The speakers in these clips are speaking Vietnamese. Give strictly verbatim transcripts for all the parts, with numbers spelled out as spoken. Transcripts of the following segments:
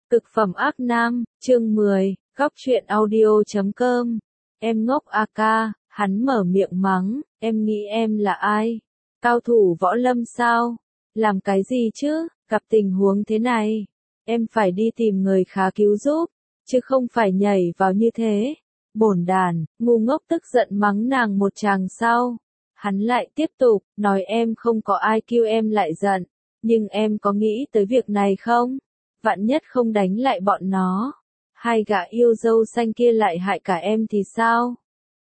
Cực phẩm ác nam, chương mười, góc truyện audio chấm com. Em ngốc a ca, hắn mở miệng mắng, em nghĩ em là ai? Cao thủ võ lâm sao? Làm cái gì chứ? Gặp tình huống thế này, em phải đi tìm người khá cứu giúp, chứ không phải nhảy vào như thế. Bổn đàn, ngu ngốc tức giận mắng nàng một tràng sau. Hắn lại tiếp tục, nói em không có ai kêu em lại giận, nhưng em có nghĩ tới việc này không? Vạn nhất không đánh lại bọn nó, hai gã yêu dâu xanh kia lại hại cả em thì sao?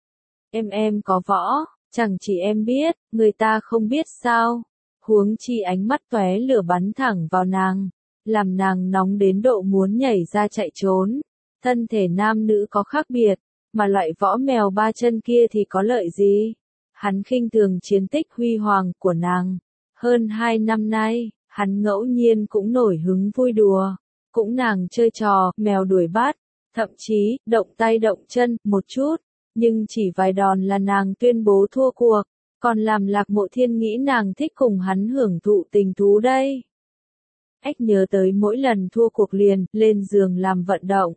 Em em có võ, chẳng chỉ em biết, người ta không biết sao? Huống chi ánh mắt tóe lửa bắn thẳng vào nàng, làm nàng nóng đến độ muốn nhảy ra chạy trốn. Thân thể nam nữ có khác biệt, mà loại võ mèo ba chân kia thì có lợi gì? Hắn khinh thường chiến tích huy hoàng của nàng. Hơn hai năm nay, hắn ngẫu nhiên cũng nổi hứng vui đùa, cũng nàng chơi trò mèo đuổi bắt, thậm chí động tay động chân một chút, nhưng chỉ vài đòn là nàng tuyên bố thua cuộc, còn làm Lạc Mộ Thiên nghĩ nàng thích cùng hắn hưởng thụ tình thú đây. Ách nhớ tới mỗi lần thua cuộc liền lên giường làm vận động.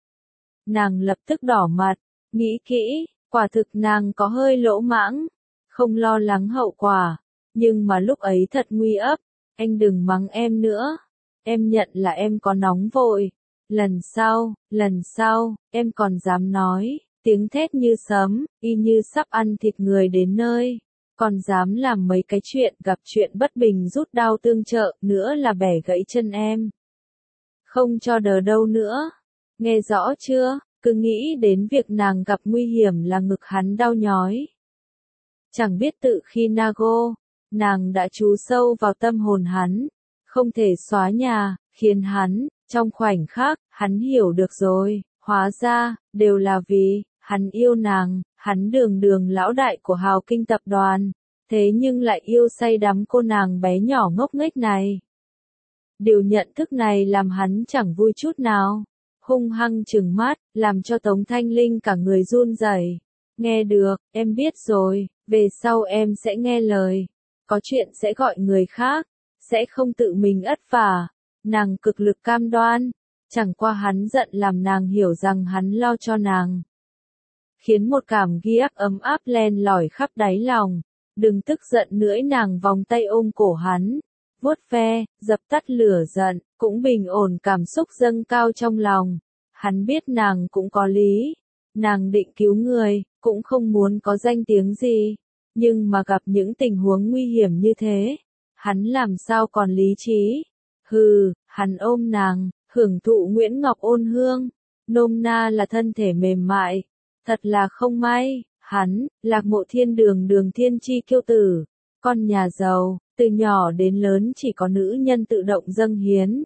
Nàng lập tức đỏ mặt, nghĩ kỹ, quả thực nàng có hơi lỗ mãng, không lo lắng hậu quả, nhưng mà lúc ấy thật nguy ấp. Anh đừng mắng em nữa, em nhận là em có nóng vội, lần sau, lần sau, em còn dám nói, tiếng thét như sấm, y như sắp ăn thịt người đến nơi, còn dám làm mấy cái chuyện gặp chuyện bất bình rút đao tương trợ, nữa là bẻ gãy chân em. Không cho đờ đâu nữa, nghe rõ chưa, cứ nghĩ đến việc nàng gặp nguy hiểm là ngực hắn đau nhói. Chẳng biết tự khi Nago, nàng đã trú sâu vào tâm hồn hắn, không thể xóa nhà, khiến hắn, trong khoảnh khắc, hắn hiểu được rồi, hóa ra, đều là vì, hắn yêu nàng, hắn đường đường lão đại của Hào Kinh tập đoàn, thế nhưng lại yêu say đắm cô nàng bé nhỏ ngốc nghếch này. Điều nhận thức này làm hắn chẳng vui chút nào, hung hăng trừng mắt, làm cho Tống Thanh Linh cả người run rẩy. Nghe được, em biết rồi, về sau em sẽ nghe lời. Có chuyện sẽ gọi người khác, sẽ không tự mình ất vả. Nàng cực lực cam đoan, chẳng qua hắn giận làm nàng hiểu rằng hắn lo cho nàng. Khiến một cảm giác ấm áp len lỏi khắp đáy lòng, đừng tức giận nữa, nàng vòng tay ôm cổ hắn, vuốt ve, dập tắt lửa giận, cũng bình ổn cảm xúc dâng cao trong lòng. Hắn biết nàng cũng có lý, nàng định cứu người, cũng không muốn có danh tiếng gì. Nhưng mà gặp những tình huống nguy hiểm như thế, hắn làm sao còn lý trí? Hừ, hắn ôm nàng, hưởng thụ Nguyễn Ngọc ôn hương, nôm na là thân thể mềm mại. Thật là không may, hắn, Lạc Mộ Thiên đường đường thiên chi kiêu tử, con nhà giàu, từ nhỏ đến lớn chỉ có nữ nhân tự động dâng hiến.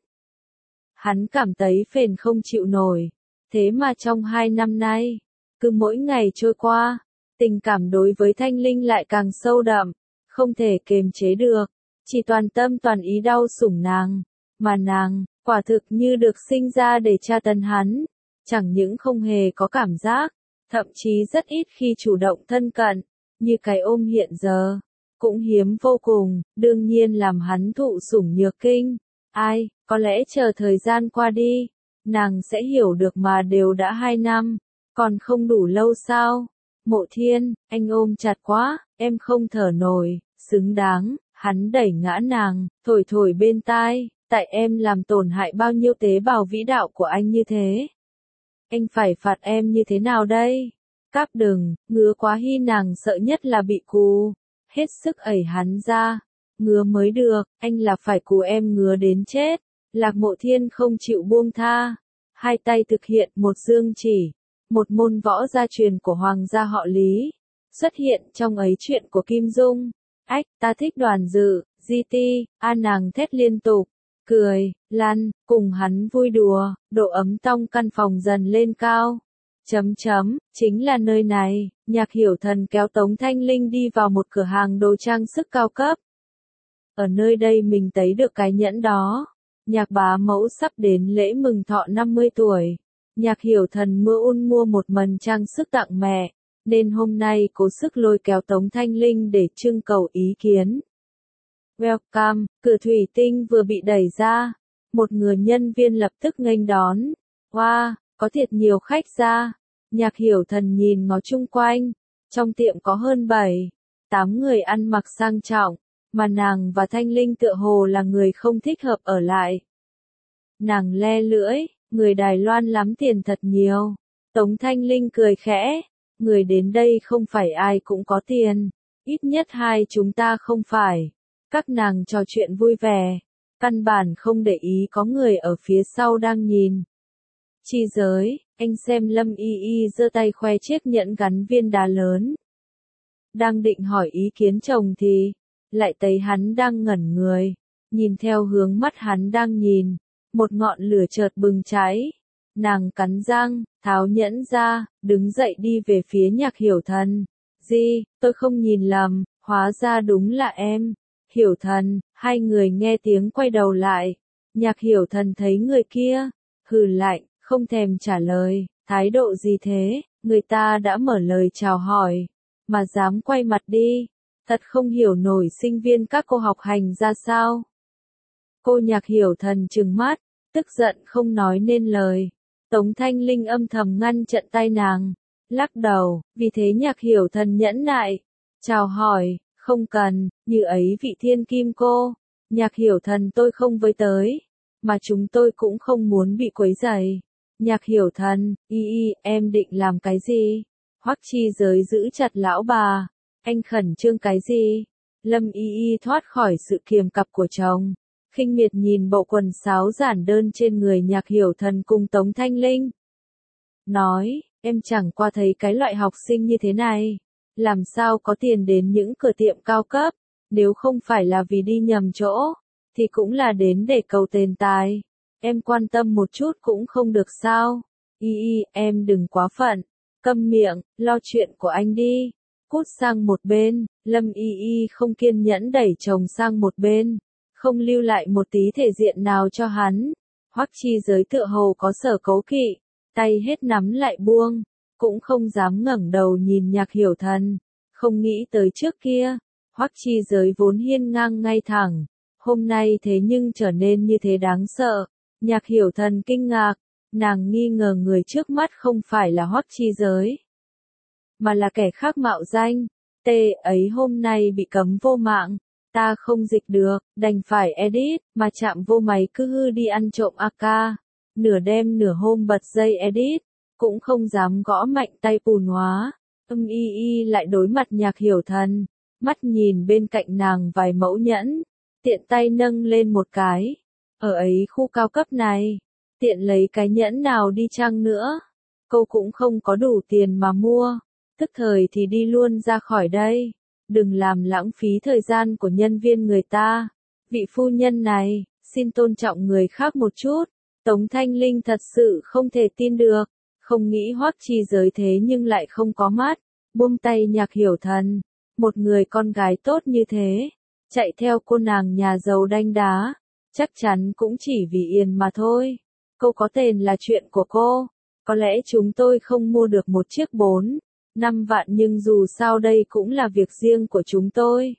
Hắn cảm thấy phền không chịu nổi, thế mà trong hai năm nay, cứ mỗi ngày trôi qua, tình cảm đối với Thanh Linh lại càng sâu đậm, không thể kềm chế được, chỉ toàn tâm toàn ý đau sủng nàng, mà nàng, quả thực như được sinh ra để tra tấn hắn, chẳng những không hề có cảm giác, thậm chí rất ít khi chủ động thân cận, như cái ôm hiện giờ, cũng hiếm vô cùng, đương nhiên làm hắn thụ sủng nhược kinh. Ai, có lẽ chờ thời gian qua đi, nàng sẽ hiểu được mà, đều đã hai năm, còn không đủ lâu sao? Mộ Thiên, anh ôm chặt quá, em không thở nổi, xứng đáng, hắn đẩy ngã nàng, thổi thổi bên tai, tại em làm tổn hại bao nhiêu tế bào vĩ đạo của anh như thế? Anh phải phạt em như thế nào đây? Cáp đừng, ngứa quá, hi nàng sợ nhất là bị cú, hết sức ẩy hắn ra, ngứa mới được, anh là phải cú em ngứa đến chết. Lạc Mộ Thiên không chịu buông tha, hai tay thực hiện một dương chỉ. Một môn võ gia truyền của hoàng gia họ Lý, xuất hiện trong ấy chuyện của Kim Dung. Ách, ta thích Đoàn Dự, Di Ti, a nàng thét liên tục, cười, lăn, cùng hắn vui đùa, độ ấm trong căn phòng dần lên cao. Chấm chấm, chính là nơi này, Nhạc Hiểu Thần kéo Tống Thanh Linh đi vào một cửa hàng đồ trang sức cao cấp. Ở nơi đây mình thấy được cái nhẫn đó. Nhạc bá mẫu sắp đến lễ mừng thọ năm mươi tuổi. Nhạc Hiểu Thần mưa un mua một mần trang sức tặng mẹ, nên hôm nay cố sức lôi kéo Tống Thanh Linh để trưng cầu ý kiến. Welcome, cửa thủy tinh vừa bị đẩy ra, một người nhân viên lập tức nghênh đón. Wow, có thiệt nhiều khách ra. Nhạc Hiểu Thần nhìn ngó chung quanh, trong tiệm có hơn bảy, tám người ăn mặc sang trọng, mà nàng và Thanh Linh tựa hồ là người không thích hợp ở lại. Nàng le lưỡi, người Đài Loan lắm tiền thật nhiều. Tống Thanh Linh cười khẽ, người đến đây không phải ai cũng có tiền, ít nhất hai chúng ta không phải. Các nàng trò chuyện vui vẻ, căn bản không để ý có người ở phía sau đang nhìn. Chi giới, anh xem Lâm Y Y giơ tay khoe chiếc nhẫn gắn viên đá lớn. Đang định hỏi ý kiến chồng thì, lại thấy hắn đang ngẩn người, nhìn theo hướng mắt hắn đang nhìn, một ngọn lửa chợt bừng cháy. Nàng cắn răng, tháo nhẫn ra, đứng dậy đi về phía Nhạc Hiểu Thần. Di, tôi không nhìn lầm, hóa ra đúng là em. Hiểu Thần, hai người nghe tiếng quay đầu lại. Nhạc Hiểu Thần thấy người kia, hừ lạnh, không thèm trả lời, thái độ gì thế, người ta đã mở lời chào hỏi, mà dám quay mặt đi, thật không hiểu nổi sinh viên các cô học hành ra sao. Cô Nhạc Hiểu Thần trừng mắt, tức giận không nói nên lời. Tống Thanh Linh âm thầm ngăn chặn tay nàng, lắc đầu, vì thế Nhạc Hiểu Thần nhẫn nại, chào hỏi, không cần, như ấy vị thiên kim cô, Nhạc Hiểu Thần tôi không với tới, mà chúng tôi cũng không muốn bị quấy rầy. Nhạc Hiểu Thần, y y, em định làm cái gì? Hoắc Chi Giới giữ chặt lão bà, anh khẩn trương cái gì? Lâm y y thoát khỏi sự kiềm cặp của chồng, khinh miệt nhìn bộ quần sáo giản đơn trên người Nhạc Hiểu Thần cùng Tống Thanh Linh. Nói, em chẳng qua thấy cái loại học sinh như thế này, làm sao có tiền đến những cửa tiệm cao cấp, nếu không phải là vì đi nhầm chỗ, thì cũng là đến để cầu tiền tài. Em quan tâm một chút cũng không được sao? Y y, em đừng quá phận, câm miệng, lo chuyện của anh đi. Cút sang một bên, Lâm Y Y không kiên nhẫn đẩy chồng sang một bên, không lưu lại một tí thể diện nào cho hắn. Hoắc Chi Giới tựa hồ có sở cấu kỵ, tay hết nắm lại buông, cũng không dám ngẩng đầu nhìn Nhạc Hiểu Thần, không nghĩ tới trước kia, Hoắc Chi Giới vốn hiên ngang ngay thẳng, hôm nay thế nhưng trở nên như thế đáng sợ. Nhạc Hiểu Thần kinh ngạc, nàng nghi ngờ người trước mắt không phải là Hoắc Chi Giới, mà là kẻ khác mạo danh. Tê ấy hôm nay bị cấm vô mạng, ta không dịch được, đành phải edit, mà chạm vô máy cứ hư đi ăn trộm a ca. Nửa đêm nửa hôm bật dây edit, cũng không dám gõ mạnh tay Pùn Hóa. Âm y y lại đối mặt Nhạc Hiểu Thần, mắt nhìn bên cạnh nàng vài mẫu nhẫn, tiện tay nâng lên một cái. Ở ấy khu cao cấp này, tiện lấy cái nhẫn nào đi chăng nữa, cô cũng không có đủ tiền mà mua, tức thời thì đi luôn ra khỏi đây, đừng làm lãng phí thời gian của nhân viên người ta. Vị phu nhân này, xin tôn trọng người khác một chút. Tống Thanh Linh thật sự không thể tin được, không nghĩ Hoắc Chi Giới thế nhưng lại không có mắt, buông tay Nhạc Hiểu Thần, một người con gái tốt như thế, chạy theo cô nàng nhà giàu đanh đá. Chắc chắn cũng chỉ vì Yên mà thôi. Cô có tiền là chuyện của cô. Có lẽ chúng tôi không mua được một chiếc bốn, năm vạn nhưng dù sao đây cũng là việc riêng của chúng tôi.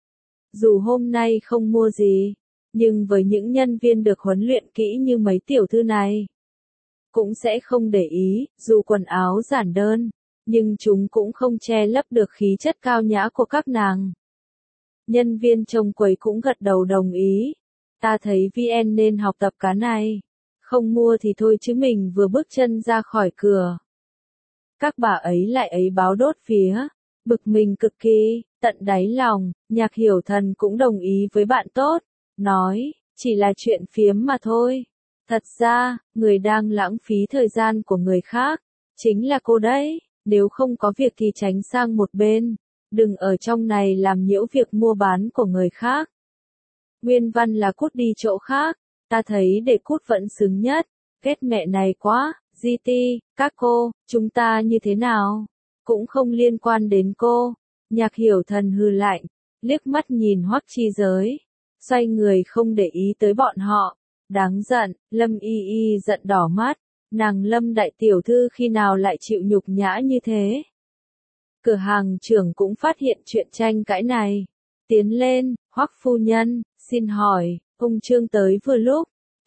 Dù hôm nay không mua gì, nhưng với những nhân viên được huấn luyện kỹ như mấy tiểu thư này, cũng sẽ không để ý, dù quần áo giản đơn, nhưng chúng cũng không che lấp được khí chất cao nhã của các nàng. Nhân viên trông quầy cũng gật đầu đồng ý. Ta thấy vê en nên học tập cái này. Không mua thì thôi chứ mình vừa bước chân ra khỏi cửa. Các bà ấy lại ấy báo đốt phía. Bực mình cực kỳ, tận đáy lòng, Nhạc Hiểu Thần cũng đồng ý với bạn tốt. Nói, chỉ là chuyện phiếm mà thôi. Thật ra, người đang lãng phí thời gian của người khác, chính là cô đấy. Nếu không có việc thì tránh sang một bên. Đừng ở trong này làm nhiễu việc mua bán của người khác. Nguyên văn là cút đi chỗ khác, ta thấy để cút vẫn xứng nhất, ghét mẹ này quá, giê tê, các cô, chúng ta như thế nào, cũng không liên quan đến cô. Nhạc Hiểu Thần hừ lạnh, liếc mắt nhìn Hoắc Chi Giới, xoay người không để ý tới bọn họ, đáng giận. Lâm Y Y giận đỏ mắt, nàng Lâm đại tiểu thư khi nào lại chịu nhục nhã như thế. Cửa hàng trưởng cũng phát hiện chuyện tranh cãi này, tiến lên, Hoắc phu nhân, xin hỏi, ông Trương tới vừa lúc.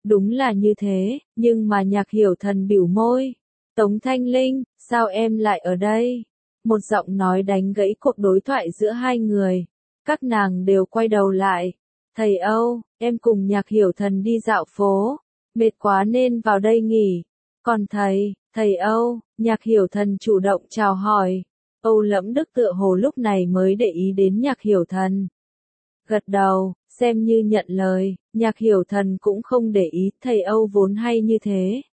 Đúng là như thế, nhưng mà Nhạc Hiểu Thần bĩu môi. Tống Thanh Linh, sao em lại ở đây? Một giọng nói đánh gãy cuộc đối thoại giữa hai người. Các nàng đều quay đầu lại. Thầy Âu, em cùng Nhạc Hiểu Thần đi dạo phố. Mệt quá nên vào đây nghỉ. Còn thầy, thầy Âu, Nhạc Hiểu Thần chủ động chào hỏi. Âu Lẫm Đức tựa hồ lúc này mới để ý đến Nhạc Hiểu Thần. Gật đầu, xem như nhận lời, Nhạc Hiểu Thần cũng không để ý, thầy Âu vốn hay như thế.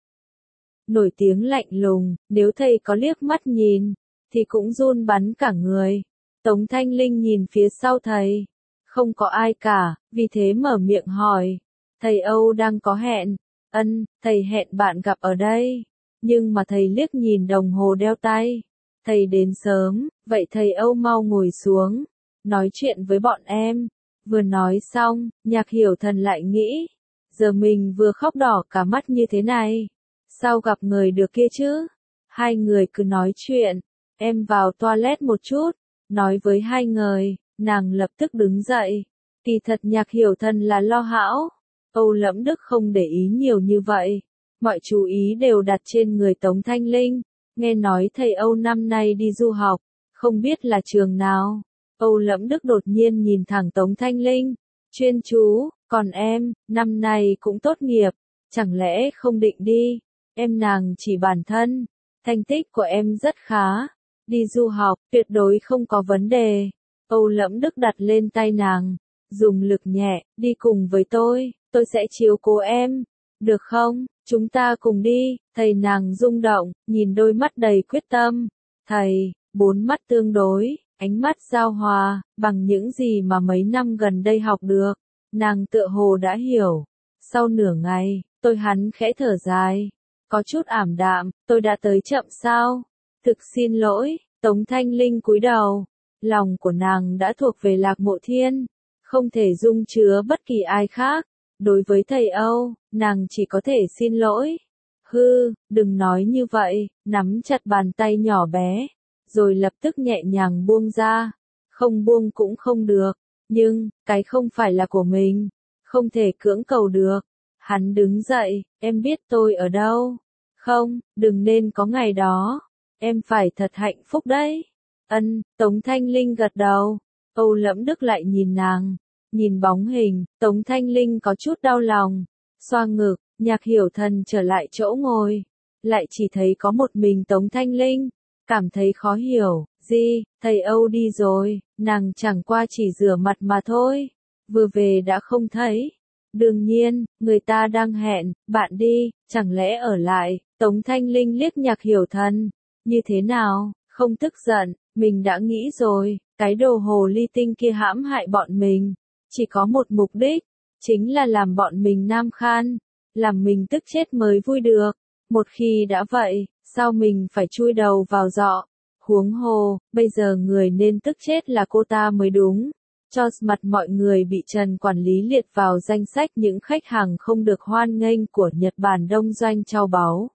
Nổi tiếng lạnh lùng, nếu thầy có liếc mắt nhìn, thì cũng run bắn cả người. Tống Thanh Linh nhìn phía sau thầy, không có ai cả, vì thế mở miệng hỏi. Thầy Âu đang có hẹn, ân, thầy hẹn bạn gặp ở đây, nhưng mà thầy liếc nhìn đồng hồ đeo tay. Thầy đến sớm, vậy thầy Âu mau ngồi xuống, nói chuyện với bọn em. Vừa nói xong, Nhạc Hiểu Thần lại nghĩ, giờ mình vừa khóc đỏ cả mắt như thế này, sao gặp người được kia chứ? Hai người cứ nói chuyện, em vào toilet một chút, nói với hai người, nàng lập tức đứng dậy. Kỳ thật Nhạc Hiểu Thần là lo hão, Âu Lẫm Đức không để ý nhiều như vậy, mọi chú ý đều đặt trên người Tống Thanh Linh. Nghe nói thầy Âu năm nay đi du học, không biết là trường nào. Âu Lẫm Đức đột nhiên nhìn thẳng Tống Thanh Linh, chuyên chú, còn em, năm nay cũng tốt nghiệp, chẳng lẽ không định đi? Em nàng chỉ bản thân, thành tích của em rất khá, đi du học, tuyệt đối không có vấn đề. Âu Lẫm Đức đặt lên tay nàng, dùng lực nhẹ, đi cùng với tôi, tôi sẽ chiếu cố em, được không? Chúng ta cùng đi, thầy nàng rung động, nhìn đôi mắt đầy quyết tâm. Thầy, bốn mắt tương đối, ánh mắt giao hòa, bằng những gì mà mấy năm gần đây học được. Nàng tựa hồ đã hiểu. Sau nửa ngày, tôi hắn khẽ thở dài. Có chút ảm đạm, tôi đã tới chậm sao? Thực xin lỗi, Tống Thanh Linh cúi đầu. Lòng của nàng đã thuộc về Lạc Mộ Thiên, không thể dung chứa bất kỳ ai khác. Đối với thầy Âu, nàng chỉ có thể xin lỗi. Hư, đừng nói như vậy, nắm chặt bàn tay nhỏ bé, rồi lập tức nhẹ nhàng buông ra. Không buông cũng không được, nhưng, cái không phải là của mình, không thể cưỡng cầu được. Hắn đứng dậy, em biết tôi ở đâu. Không, đừng nên có ngày đó. Em phải thật hạnh phúc đấy. Ân, Tống Thanh Linh gật đầu. Âu Lẫm Đức lại nhìn nàng. Nhìn bóng hình, Tống Thanh Linh có chút đau lòng. Xoa ngực, Nhạc Hiểu Thần trở lại chỗ ngồi. Lại chỉ thấy có một mình Tống Thanh Linh. Cảm thấy khó hiểu. Gì, thầy Âu đi rồi, nàng chẳng qua chỉ rửa mặt mà thôi. Vừa về đã không thấy. Đương nhiên, người ta đang hẹn, bạn đi, chẳng lẽ ở lại. Tống Thanh Linh liếc Nhạc Hiểu Thần. Như thế nào, không tức giận, mình đã nghĩ rồi, cái đồ hồ ly tinh kia hãm hại bọn mình. Chỉ có một mục đích, chính là làm bọn mình nam khan, làm mình tức chết mới vui được. Một khi đã vậy, sao mình phải chui đầu vào giọ? Huống hồ, bây giờ người nên tức chết là cô ta mới đúng. Cho mặt mọi người bị Trần quản lý liệt vào danh sách những khách hàng không được hoan nghênh của Nhật Bản đông doanh trao báu.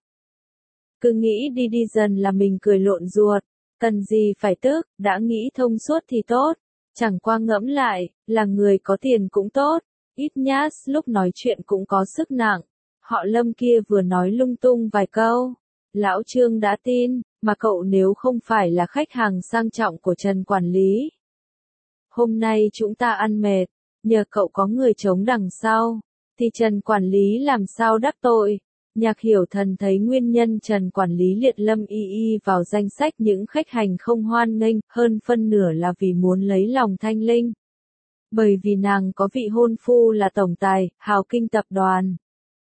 Cứ nghĩ đi đi dần là mình cười lộn ruột, cần gì phải tức, đã nghĩ thông suốt thì tốt. Chẳng qua ngẫm lại, là người có tiền cũng tốt, ít nhát lúc nói chuyện cũng có sức nặng. Họ Lâm kia vừa nói lung tung vài câu. Lão Trương đã tin, mà cậu nếu không phải là khách hàng sang trọng của Trần quản lý. Hôm nay chúng ta ăn mệt, nhờ cậu có người chống đằng sau, thì Trần quản lý làm sao đắc tội. Nhạc Hiểu Thần thấy nguyên nhân Trần quản lý liệt Lâm Y Y vào danh sách những khách hàng không hoan nghênh, hơn phân nửa là vì muốn lấy lòng Thanh Linh. Bởi vì nàng có vị hôn phu là tổng tài, hào kinh tập đoàn.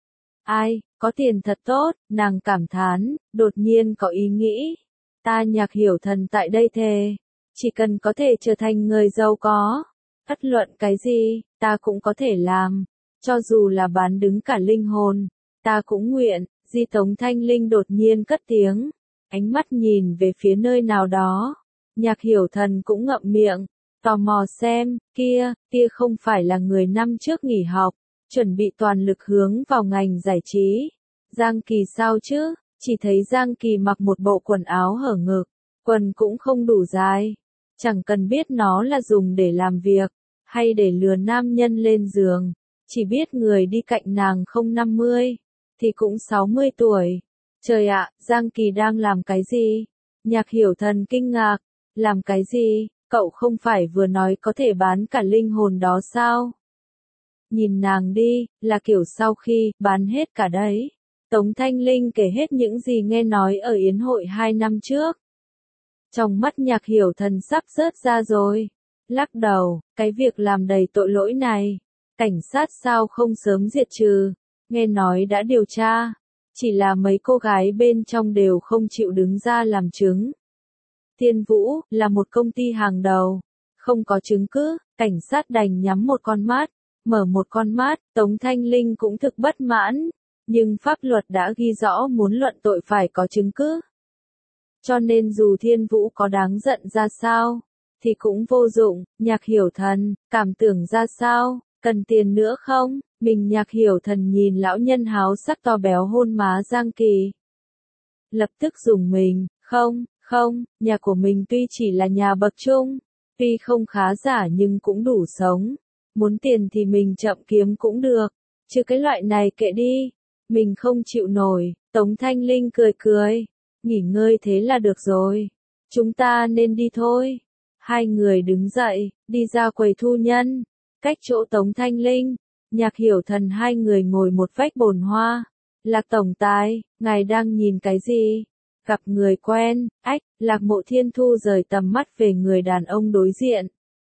Ai, có tiền thật tốt, nàng cảm thán, đột nhiên có ý nghĩ. Ta Nhạc Hiểu Thần tại đây thề, chỉ cần có thể trở thành người giàu có, bất luận cái gì, ta cũng có thể làm, cho dù là bán đứng cả linh hồn, ta cũng nguyện. Di Tống Thanh Linh đột nhiên cất tiếng, ánh mắt nhìn về phía nơi nào đó. Nhạc Hiểu Thần cũng ngậm miệng, tò mò xem, kia, kia không phải là người năm trước nghỉ học, chuẩn bị toàn lực hướng vào ngành giải trí. Giang Kỳ sao chứ? Chỉ thấy Giang Kỳ mặc một bộ quần áo hở ngực, quần cũng không đủ dài. Chẳng cần biết nó là dùng để làm việc, hay để lừa nam nhân lên giường. chỉ biết người đi cạnh nàng không năm mươi, thì cũng sáu mươi tuổi. Trời ạ, Giang Kỳ đang làm cái gì? Nhạc Hiểu Thần kinh ngạc, làm cái gì? Cậu không phải vừa nói có thể bán cả linh hồn đó sao? Nhìn nàng đi, là kiểu sau khi bán hết cả đấy. Tống Thanh Linh kể hết những gì nghe nói ở yến hội hai năm trước. Trong mắt Nhạc Hiểu Thần sắp rớt ra rồi. Lắc đầu, cái việc làm đầy tội lỗi này, cảnh sát sao không sớm diệt trừ? Nghe nói đã điều tra, chỉ là mấy cô gái bên trong đều không chịu đứng ra làm chứng. Thiên Vũ là một công ty hàng đầu, không có chứng cứ, cảnh sát đành nhắm một con mắt, mở một con mắt. Tống Thanh Linh cũng thực bất mãn, nhưng pháp luật đã ghi rõ muốn luận tội phải có chứng cứ. Cho nên dù Thiên Vũ có đáng giận ra sao, thì cũng vô dụng. Nhạc Hiểu Thần, cảm tưởng ra sao, cần tiền nữa không? Mình Nhạc Hiểu Thần nhìn lão nhân háo sắc to béo hôn má Giang Kỳ. Lập tức dùng mình, không, không, nhà của mình tuy chỉ là nhà bậc trung, tuy không khá giả nhưng cũng đủ sống. Muốn tiền thì mình chậm kiếm cũng được, chứ cái loại này kệ đi, mình không chịu nổi. Tống Thanh Linh cười cười, nghỉ ngơi thế là được rồi, chúng ta nên đi thôi. Hai người đứng dậy, đi ra quầy thu nhân, cách chỗ Tống Thanh Linh, Nhạc Hiểu Thần hai người ngồi một vách bồn hoa. Lạc tổng tài, ngài đang nhìn cái gì? Gặp người quen, ách, Lạc Mộ Thiên thu rời tầm mắt về người đàn ông đối diện.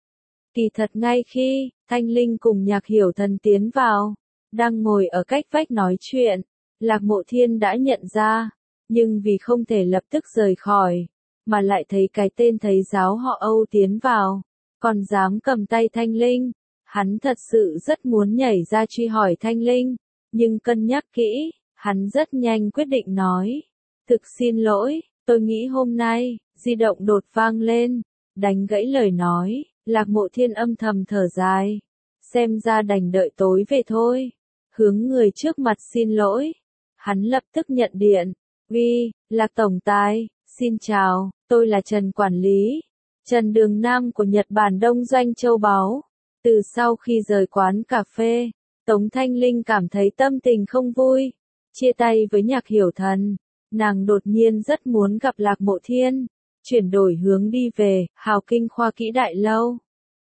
Kỳ thật ngay khi Thanh Linh cùng Nhạc Hiểu Thần tiến vào, đang ngồi ở cách vách nói chuyện, Lạc Mộ Thiên đã nhận ra, nhưng vì không thể lập tức rời khỏi, mà lại thấy cái tên thầy giáo họ Âu tiến vào, còn dám cầm tay Thanh Linh, hắn thật sự rất muốn nhảy ra truy hỏi Thanh Linh, nhưng cân nhắc kỹ, hắn rất nhanh quyết định nói, thực xin lỗi, tôi nghĩ hôm nay, di động đột vang lên, đánh gãy lời nói. Lạc Mộ Thiên âm thầm thở dài, xem ra đành đợi tối về thôi. Hướng người trước mặt xin lỗi, hắn lập tức nhận điện. Uy, Lạc tổng tài, xin chào, tôi là Trần quản lý, Trần Đường Nam của Nhật Bản Đông Doanh Châu Báu. Từ sau khi rời quán cà phê, Tống Thanh Linh cảm thấy tâm tình không vui. Chia tay với Nhạc Hiểu Thần, nàng đột nhiên rất muốn gặp Lạc Mộ Thiên. Chuyển đổi hướng đi về Hào Kinh Khoa Kỹ Đại Lâu.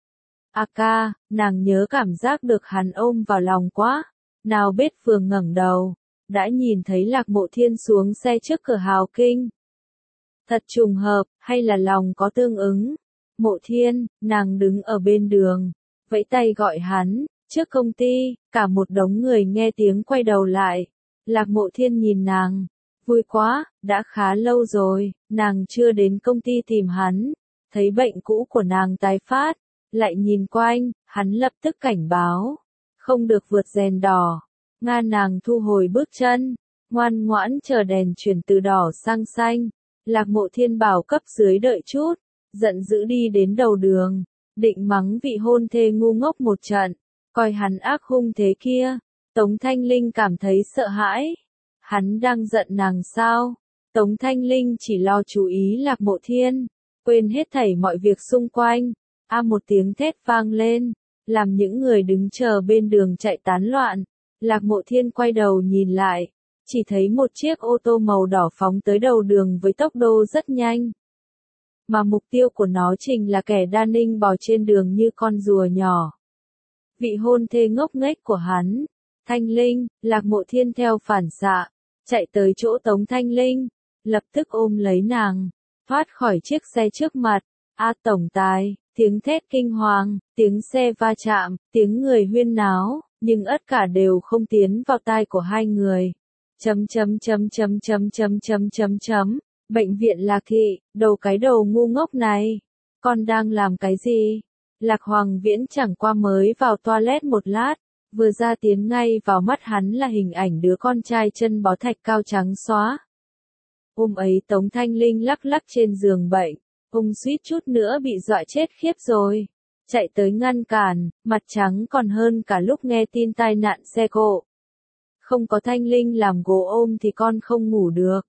A ca, nàng nhớ cảm giác được hắn ôm vào lòng quá. Nào biết vừa ngẩng đầu, đã nhìn thấy Lạc Mộ Thiên xuống xe trước cửa Hào Kinh. Thật trùng hợp, hay là lòng có tương ứng? Mộ Thiên, nàng đứng ở bên đường, vẫy tay gọi hắn. Trước công ty, cả một đống người nghe tiếng quay đầu lại. Lạc Mộ Thiên nhìn nàng. Vui quá, đã khá lâu rồi, nàng chưa đến công ty tìm hắn, thấy bệnh cũ của nàng tái phát, lại nhìn quanh, hắn lập tức cảnh báo, không được vượt đèn đỏ. Nga nàng thu hồi bước chân, ngoan ngoãn chờ đèn chuyển từ đỏ sang xanh. Lạc Mộ Thiên bảo cấp dưới đợi chút, giận dữ đi đến đầu đường, định mắng vị hôn thê ngu ngốc một trận, coi hắn ác hung thế kia. Tống Thanh Linh cảm thấy sợ hãi. Hắn đang giận nàng sao? Tống Thanh Linh chỉ lo chú ý Lạc Mộ Thiên, quên hết thảy mọi việc xung quanh. A một tiếng thét vang lên, làm những người đứng chờ bên đường chạy tán loạn. Lạc Mộ Thiên quay đầu nhìn lại, chỉ thấy một chiếc ô tô màu đỏ phóng tới đầu đường với tốc độ rất nhanh. Mà mục tiêu của nó chính là kẻ đa ninh bò trên đường như con rùa nhỏ. Vị hôn thê ngốc nghếch của hắn, Thanh Linh, Lạc Mộ Thiên theo phản xạ, chạy tới chỗ Tống Thanh Linh, lập tức ôm lấy nàng, thoát khỏi chiếc xe trước mặt. A tổng tài, tiếng thét kinh hoàng, tiếng xe va chạm, tiếng người huyên náo, nhưng tất cả đều không tiến vào tai của hai người. Chấm chấm chấm chấm chấm chấm chấm chấm chấm, bệnh viện Lạc Thị, đầu cái đầu ngu ngốc này, con đang làm cái gì? Lạc Hoàng Viễn chẳng qua mới vào toilet một lát, vừa ra tiến ngay vào mắt hắn là hình ảnh đứa con trai chân bó thạch cao trắng xóa. Hôm ấy Tống Thanh Linh lắc lắc trên giường bệnh, ông suýt chút nữa bị dọa chết khiếp rồi. Chạy tới ngăn cản, mặt trắng còn hơn cả lúc nghe tin tai nạn xe cộ. Không có Thanh Linh làm gỗ ôm thì con không ngủ được.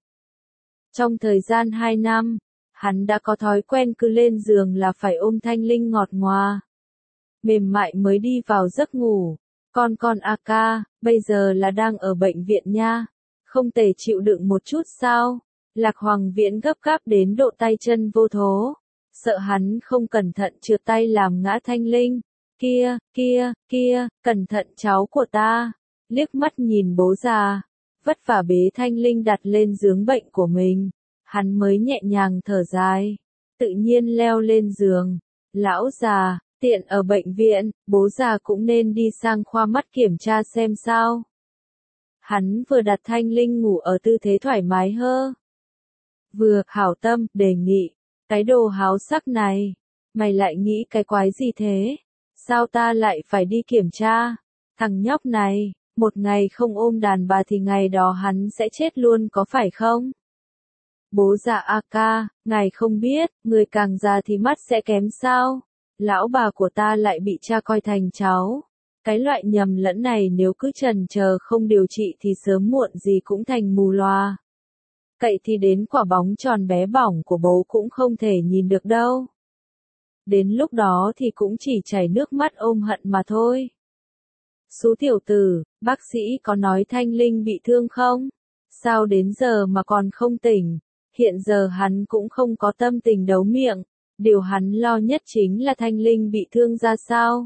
Trong thời gian hai năm, hắn đã có thói quen cứ lên giường là phải ôm Thanh Linh ngọt ngoà, mềm mại mới đi vào giấc ngủ. Con con a ca, bây giờ là đang ở bệnh viện nha. Không thể chịu đựng một chút sao? Lạc Hoàng Viễn gấp gáp đến độ tay chân vô thố. Sợ hắn không cẩn thận trượt tay làm ngã Thanh Linh. Kia, kia, kia, cẩn thận cháu của ta. Liếc mắt nhìn bố già. Vất vả bế Thanh Linh đặt lên giường bệnh của mình. Hắn mới nhẹ nhàng thở dài. Tự nhiên leo lên giường. Lão già, tiện ở bệnh viện, bố già cũng nên đi sang khoa mắt kiểm tra xem sao. Hắn vừa đặt Thanh Linh ngủ ở tư thế thoải mái hơ. Vừa hảo tâm, đề nghị. Cái đồ háo sắc này. Mày lại nghĩ cái quái gì thế? Sao ta lại phải đi kiểm tra? Thằng nhóc này, một ngày không ôm đàn bà thì ngày đó hắn sẽ chết luôn có phải không? Bố già a ca, ngài không biết, người càng già thì mắt sẽ kém sao? Lão bà của ta lại bị cha coi thành cháu. Cái loại nhầm lẫn này nếu cứ chần chờ không điều trị thì sớm muộn gì cũng thành mù loa. Cậy thì đến quả bóng tròn bé bỏng của bố cũng không thể nhìn được đâu. Đến lúc đó thì cũng chỉ chảy nước mắt ôm hận mà thôi. Sú tiểu tử, bác sĩ có nói Thanh Linh bị thương không? Sao đến giờ mà còn không tỉnh? Hiện giờ hắn cũng không có tâm tình đấu miệng. Điều hắn lo nhất chính là Thanh Linh bị thương ra sao?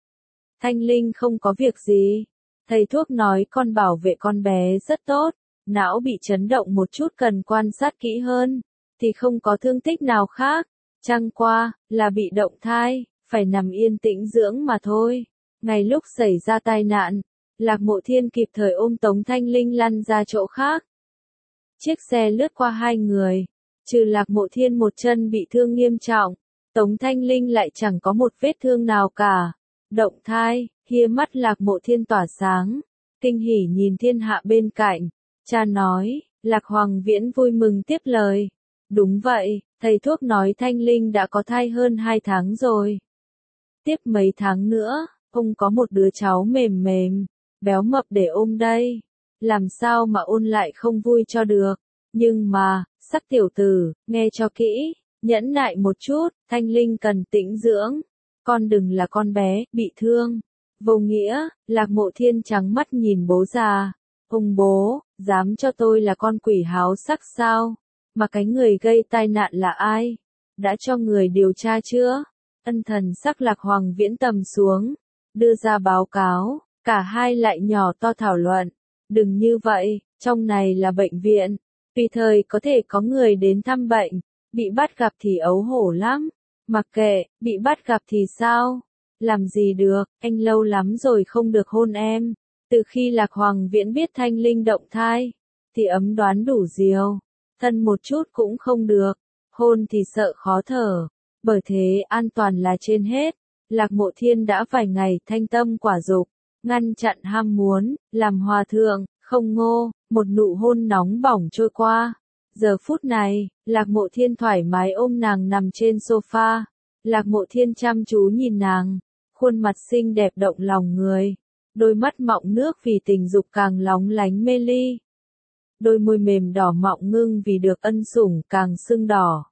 Thanh Linh không có việc gì. Thầy thuốc nói con bảo vệ con bé rất tốt. Não bị chấn động một chút cần quan sát kỹ hơn. Thì không có thương tích nào khác. Chẳng qua, là bị động thai, phải nằm yên tĩnh dưỡng mà thôi. Ngay lúc xảy ra tai nạn, Lạc Mộ Thiên kịp thời ôm Tống Thanh Linh lăn ra chỗ khác. Chiếc xe lướt qua hai người. Trừ Lạc Mộ Thiên một chân bị thương nghiêm trọng, Tống Thanh Linh lại chẳng có một vết thương nào cả. Động thai, hia mắt Lạc Mộ Thiên tỏa sáng. Kinh hỉ nhìn thiên hạ bên cạnh. Cha nói, Lạc Hoàng Viễn vui mừng tiếp lời. Đúng vậy, thầy thuốc nói Thanh Linh đã có thai hơn hai tháng rồi. Tiếp mấy tháng nữa, ông có một đứa cháu mềm mềm, béo mập để ôm đây. Làm sao mà ôn lại không vui cho được. Nhưng mà, sắc tiểu tử, nghe cho kỹ, nhẫn nại một chút, Thanh Linh cần tĩnh dưỡng. Con đừng là con bé, bị thương. Vô nghĩa, Lạc Mộ Thiên trắng mắt nhìn bố già. Ông bố, dám cho tôi là con quỷ háo sắc sao? Mà cái người gây tai nạn là ai? Đã cho người điều tra chưa? Ân thần sắc Lạc Hoàng Viễn tầm xuống, đưa ra báo cáo, cả hai lại nhỏ to thảo luận. Đừng như vậy, trong này là bệnh viện, tùy thời có thể có người đến thăm bệnh, bị bắt gặp thì ấu hổ lắm. Mặc kệ, bị bắt gặp thì sao? Làm gì được, anh lâu lắm rồi không được hôn em. Từ khi Lạc Hoàng Viễn biết Thanh Linh động thai, thì ấm đoán đủ diều. Thân một chút cũng không được, hôn thì sợ khó thở, bởi thế an toàn là trên hết. Lạc Mộ Thiên đã vài ngày thanh tâm quả dục, ngăn chặn ham muốn, làm hòa thượng, không ngô, một nụ hôn nóng bỏng trôi qua. Giờ phút này, Lạc Mộ Thiên thoải mái ôm nàng nằm trên sofa. Lạc Mộ Thiên chăm chú nhìn nàng, khuôn mặt xinh đẹp động lòng người, đôi mắt mọng nước vì tình dục càng lóng lánh mê ly. Đôi môi mềm đỏ mọng ngưng vì được ân sủng càng sưng đỏ.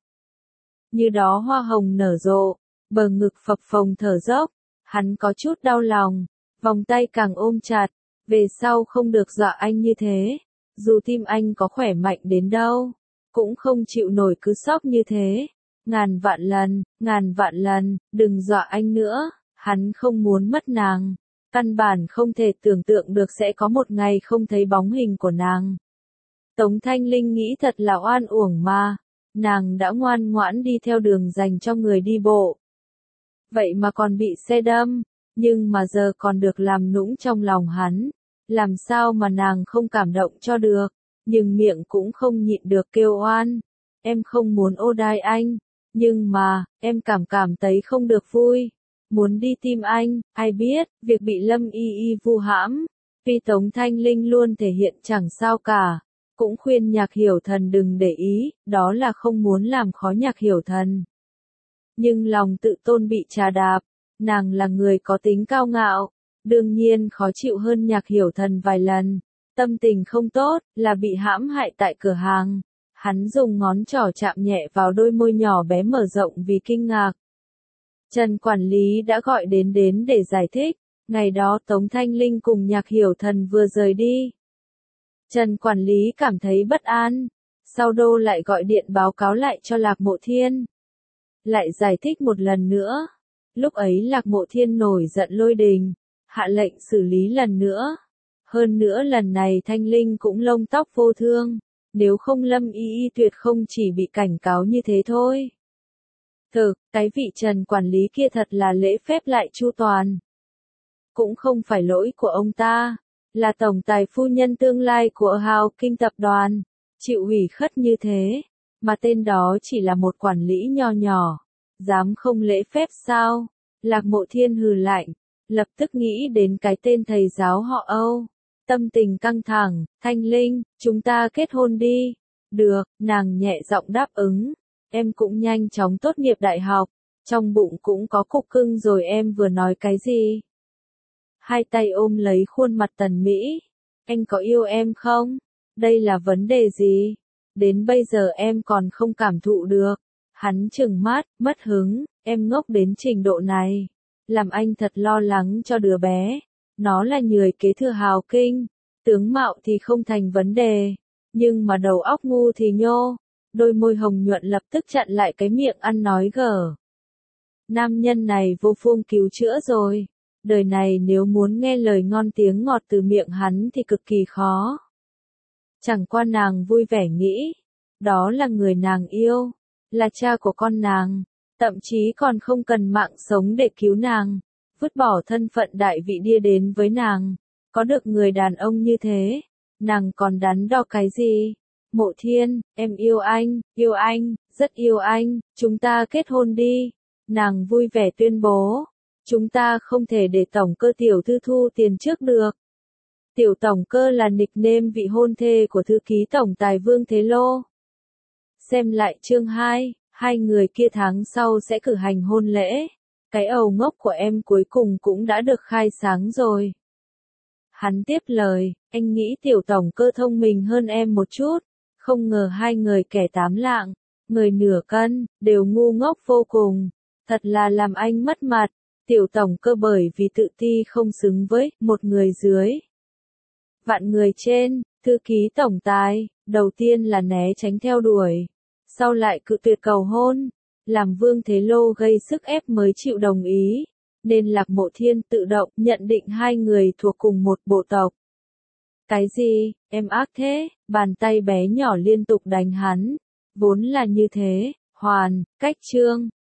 Như đó hoa hồng nở rộ, bờ ngực phập phồng thở dốc, hắn có chút đau lòng, vòng tay càng ôm chặt, về sau không được dọa anh như thế, dù tim anh có khỏe mạnh đến đâu, cũng không chịu nổi cứ sốc như thế. Ngàn vạn lần, ngàn vạn lần, đừng dọa anh nữa, hắn không muốn mất nàng, căn bản không thể tưởng tượng được sẽ có một ngày không thấy bóng hình của nàng. Tống Thanh Linh nghĩ thật là oan uổng mà, nàng đã ngoan ngoãn đi theo đường dành cho người đi bộ. Vậy mà còn bị xe đâm, nhưng mà giờ còn được làm nũng trong lòng hắn, làm sao mà nàng không cảm động cho được, nhưng miệng cũng không nhịn được kêu oan. Em không muốn ô đai anh, nhưng mà, em cảm cảm thấy không được vui, muốn đi tìm anh, ai biết, việc bị Lâm Y Y vu hãm, vì Tống Thanh Linh luôn thể hiện chẳng sao cả. Cũng khuyên Nhạc Hiểu Thần đừng để ý, đó là không muốn làm khó Nhạc Hiểu Thần. Nhưng lòng tự tôn bị trà đạp, nàng là người có tính cao ngạo, đương nhiên khó chịu hơn Nhạc Hiểu Thần vài lần. Tâm tình không tốt, là bị hãm hại tại cửa hàng. Hắn dùng ngón trỏ chạm nhẹ vào đôi môi nhỏ bé mở rộng vì kinh ngạc. Trần quản lý đã gọi đến đến để giải thích, Ngày đó Tống Thanh Linh cùng Nhạc Hiểu Thần vừa rời đi. Trần quản lý cảm thấy bất an, sau đô lại gọi điện báo cáo lại cho Lạc Mộ Thiên. Lại giải thích một lần nữa. Lúc ấy Lạc Mộ Thiên nổi giận lôi đình, hạ lệnh xử lý lần nữa. Hơn nữa lần này Thanh Linh cũng lông tóc vô thương, nếu không Lâm Y Y tuyệt không chỉ bị cảnh cáo như thế thôi. Thực, cái vị Trần quản lý kia thật là lễ phép lại chu toàn. Cũng không phải lỗi của ông ta, là tổng tài phu nhân tương lai của Hào Kinh tập đoàn, chịu ủy khất như thế, mà tên đó chỉ là một quản lý nho nhỏ, dám không lễ phép sao? Lạc Mộ Thiên hừ lạnh, lập tức nghĩ đến cái tên thầy giáo họ Âu. Tâm tình căng thẳng, Thanh Linh, chúng ta kết hôn đi. Được, nàng nhẹ giọng đáp ứng. Em cũng nhanh chóng tốt nghiệp đại học, trong bụng cũng có cục cưng rồi. Em vừa nói cái gì? Hai tay ôm lấy khuôn mặt Tần Mỹ. Anh có yêu em không? Đây là vấn đề gì? Đến bây giờ em còn không cảm thụ được. Hắn trừng mắt, mất hứng, em ngốc đến trình độ này. Làm anh thật lo lắng cho đứa bé. Nó là người kế thừa Hào Kinh. Tướng mạo thì không thành vấn đề. Nhưng mà đầu óc ngu thì nhô. Đôi môi hồng nhuận lập tức chặn lại cái miệng ăn nói gở. Nam nhân này vô phương cứu chữa rồi. Đời này nếu muốn nghe lời ngon tiếng ngọt từ miệng hắn thì cực kỳ khó. Chẳng qua nàng vui vẻ nghĩ. Đó là người nàng yêu. Là cha của con nàng. Thậm chí còn không cần mạng sống để cứu nàng. Vứt bỏ thân phận đại vị đia đến với nàng. Có được người đàn ông như thế. Nàng còn đắn đo cái gì? Mộ Thiên, em yêu anh, yêu anh, rất yêu anh, chúng ta kết hôn đi. Nàng vui vẻ tuyên bố. Chúng ta không thể để tổng cơ tiểu thư thu tiền trước được. Tiểu tổng cơ là nickname vị hôn thê của thư ký tổng tài Vương Thế Lô. Xem lại chương hai, hai người kia tháng sau sẽ cử hành hôn lễ. Cái ầu ngốc của em cuối cùng cũng đã được khai sáng rồi. Hắn tiếp lời, anh nghĩ tiểu tổng cơ thông minh hơn em một chút. Không ngờ hai người kẻ tám lạng, người nửa cân, đều ngu ngốc vô cùng. Thật là làm anh mất mặt. Tiểu tổng cơ bởi vì tự ti không xứng với một người dưới vạn người trên. Thư ký tổng tài, đầu tiên là né tránh theo đuổi, sau lại cự tuyệt cầu hôn, làm Vương Thế Lô gây sức ép mới chịu đồng ý, nên Lạc Mộ Thiên tự động nhận định hai người thuộc cùng một bộ tộc. Cái gì, em ác thế? Bàn tay bé nhỏ liên tục đánh hắn. Vốn là như thế, hoàn, cách chương.